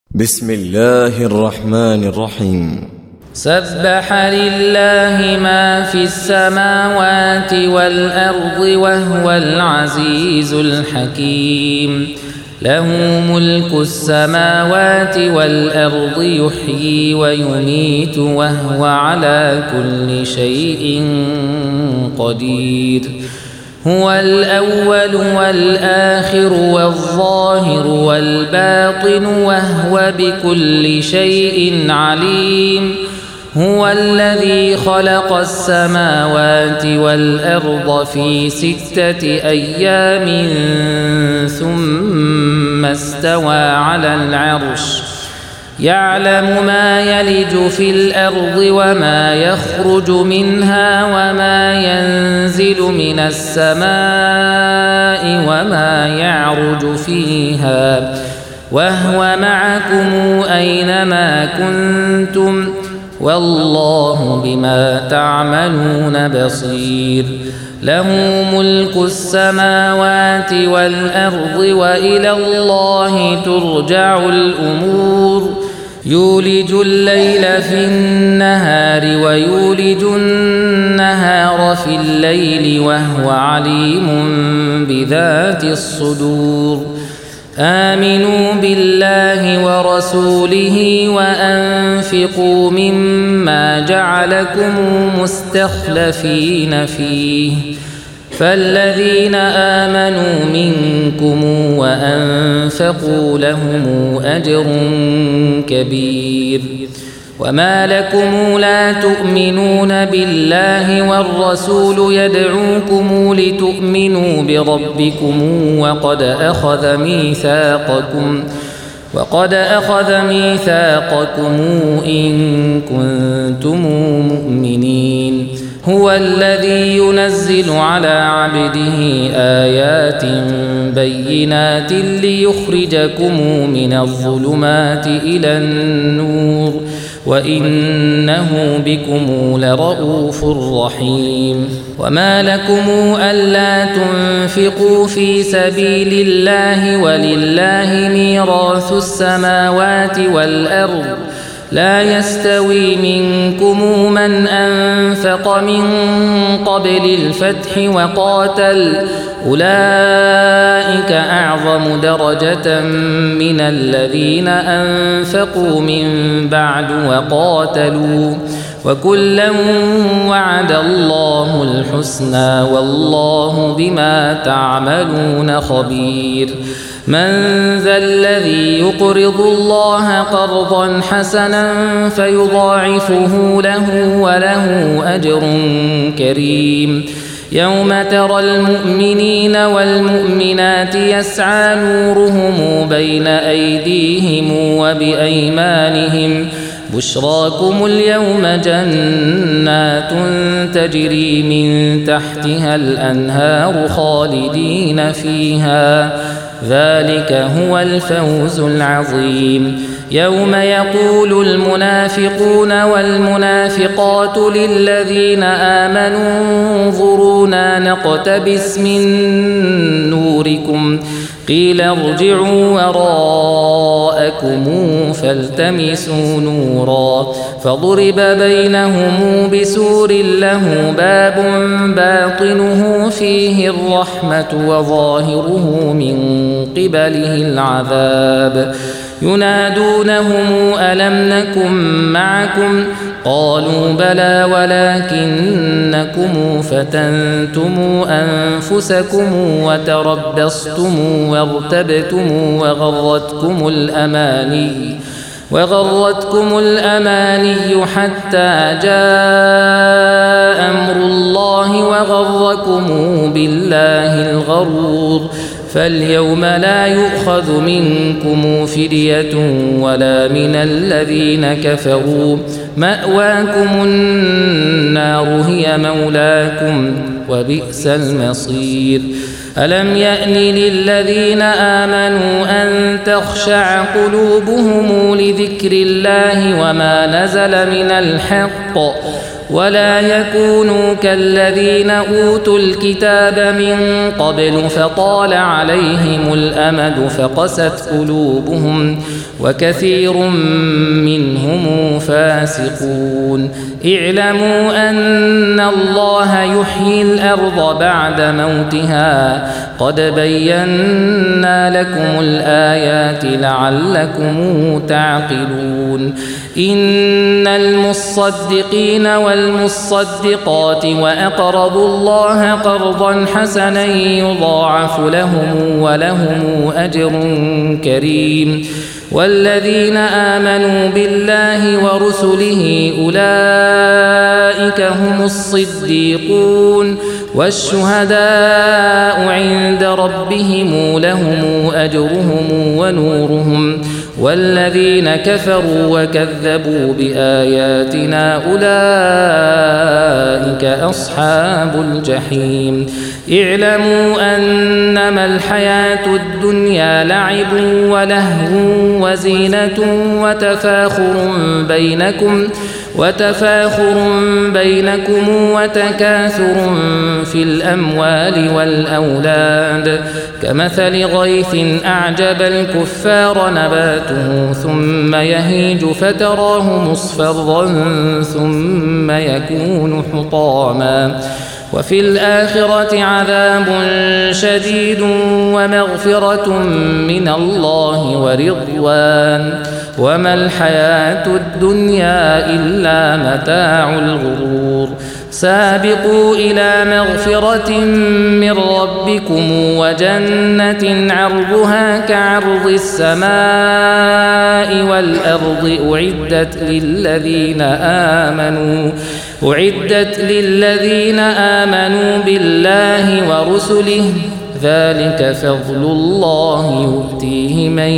بسم الله الرحمن الرحيم. سبح لله ما في السماوات والأرض وهو العزيز الحكيم. له ملك السماوات والأرض يحيي ويميت وهو على كل شيء قدير. هو الأول والآخر والظاهر والباطن وهو بكل شيء عليم. هو الذي خلق السماوات والأرض في 6 أيام ثم استوى على العرش يعلم ما يلج في الأرض وما يخرج منها وما ينزل من السماء وما يعرج فيها وهو معكم أينما كنتم والله بما تعملون بصير. له ملك السماوات والأرض وإلى الله ترجع الأمور. يولج الليل في النهار ويولج النهار في الليل وهو عليم بذات الصدور. آمنوا بالله ورسوله وأنفقوا مما جعلكم مستخلفين فيه فالذين آمنوا منكم وأنفقوا لهم أجر كبير. وما لكم لا تؤمنون بالله والرسول يدعوكم لتؤمنوا بربكم وقد أخذ ميثاقكم إن كنتم مؤمنين. هو الذي ينزل على عبده آيات بينات ليخرجكم من الظلمات إلى النور وإنه بكم لرؤوف رحيم. وما لكم ألا تنفقوا في سبيل الله ولله ميراث السماوات والأرض لا يستوي منكم من أنفق من قبل الفتح وقاتل أولئك أعظم درجة من الذين أنفقوا من بعد وقاتلوا وكلا وعد الله الحسنى والله بما تعملون خبير. من ذا الذي يقرض الله قرضا حسنا فيضاعفه له وله أجر كريم. يوم ترى المؤمنين والمؤمنات يسعى نورهم بين أيديهم وبأيمانهم بشراكم اليوم جنات تجري من تحتها الأنهار خالدين فيها ذلك هو الفوز العظيم. يوم يقول المنافقون والمنافقات للذين آمنوا انظرونا نقتبس من نوركم قيل ارجعوا وراءكم فالتمسوا نورا فضرب بينهم بسور له باب باطنه فيه الرحمة وظاهره من قبله العذاب. ينادونهم ألم نكن معكم قالوا بلى ولكنكم فتنتم أنفسكم وتربصتم وارتبتم وغرتكم الأماني حتى جاء أمر الله وغركم بالله الغرور. فاليوم لا يؤخذ منكم فدية ولا من الذين كفروا مأواكم النار هي مولاكم وبئس المصير. ألم يأن للذين آمنوا أن تخشع قلوبهم لذكر الله وما نزل من الحق ولا يكونوا كالذين أوتوا الكتاب من قبل فطال عليهم الأمد فقست قلوبهم وكثير منهم فاسقون اعلموا أن الله يحيي الأرض بعد موتها قد بينا لكم الآيات لعلكم تعقلون إن المصدقين والمصدقات وأقرضوا الله قرضا حسنا يضاعف لهم ولهم أجر كريم والذين آمنوا بالله ورسله أولئك هم الصديقون والشهداء عند ربهم لهم أجرهم ونورهم والذين كفروا وكذبوا بآياتنا أولئك أصحاب الجحيم اعلموا أنما الحياة الدنيا لعب ولهو وزينة وتفاخر بينكم وتكاثر في الأموال والأولاد كمثل غيث أعجب الكفار نباته ثم يهيج فتراه مصفرا ثم يكون حطاما وفي الآخرة عذاب شديد ومغفرة من الله ورضوان وما الحياة الدنيا إلا متاع الغرور سابقوا إلى مغفرة من ربكم وجنة عرضها كعرض السماء والأرض أعدت للذين آمنوا بالله ورسله ذلك فضل الله يؤتيه من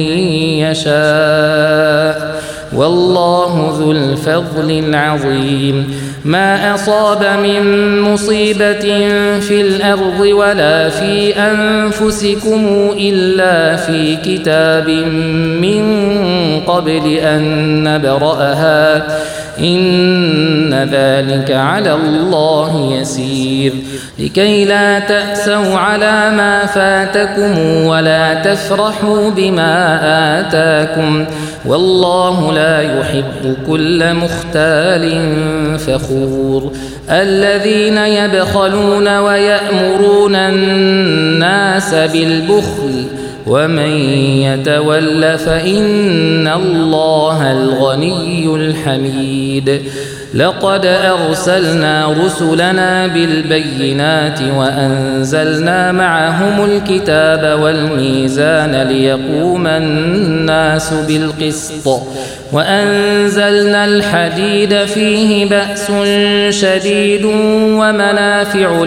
يشاء والله ذو الفضل العظيم ما أصاب من مصيبة في الأرض ولا في أنفسكم إلا في كتاب من قبل أن نبرأها إن ذلك على الله يسير لكي لا تأسوا على ما فاتكم ولا تفرحوا بما آتاكم والله لا يحب كل مختال فخور الذين يبخلون ويأمرون الناس بالبخل ومن يتول فإن الله الغني الحميد لقد أرسلنا رسلنا بالبينات وأنزلنا معهم الكتاب والميزان ليقوم الناس بالقسط وأنزلنا الحديد فيه بأس شديد ومنافع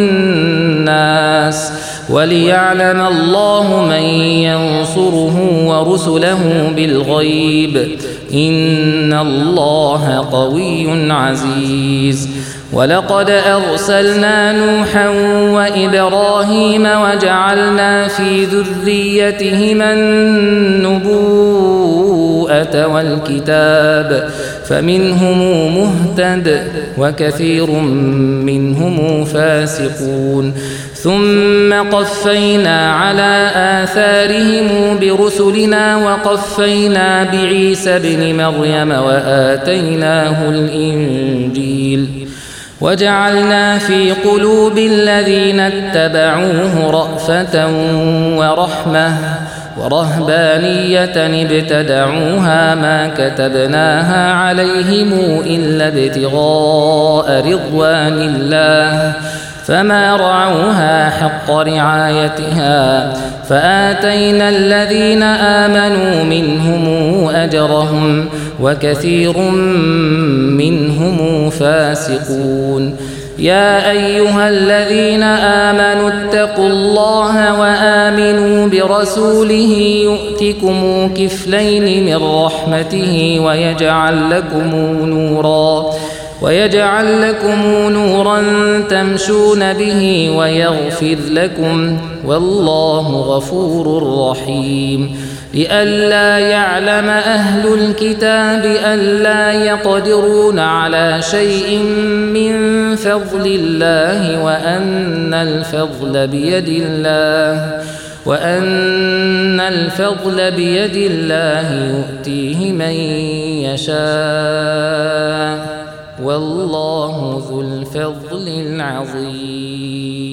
للناس وليعلم الله من ينصره ورسله بالغيب إن الله قوي عزيز ولقد أرسلنا نوحا وإبراهيم وجعلنا في ذريتهما النبوءة والكتاب فمنهم مهتد وكثير منهم فاسقون ثم قفينا على آثارهم برسلنا وقفينا بعيسى ابن مريم وآتيناه الإنجيل وجعلنا في قلوب الذين اتبعوه رأفة ورحمة ورهبانية ابتدعوها ما كتبناها عليهم إلا ابتغاء رضوان الله فما رعوها حق رعايتها فآتينا الذين آمنوا منهم أجرهم وكثير منهم فاسقون يا أيها الذين آمنوا اتقوا الله وآمنوا برسوله يؤتكم كفلين من رحمته ويجعل لكم نورا تمشون به ويغفر لكم والله غفور رحيم لئلا يعلم أهل الكتاب ألا يقدرون على شيء من فضل الله وأن الفضل بيد الله يؤتيه من يشاء والله ذو الفضل العظيم.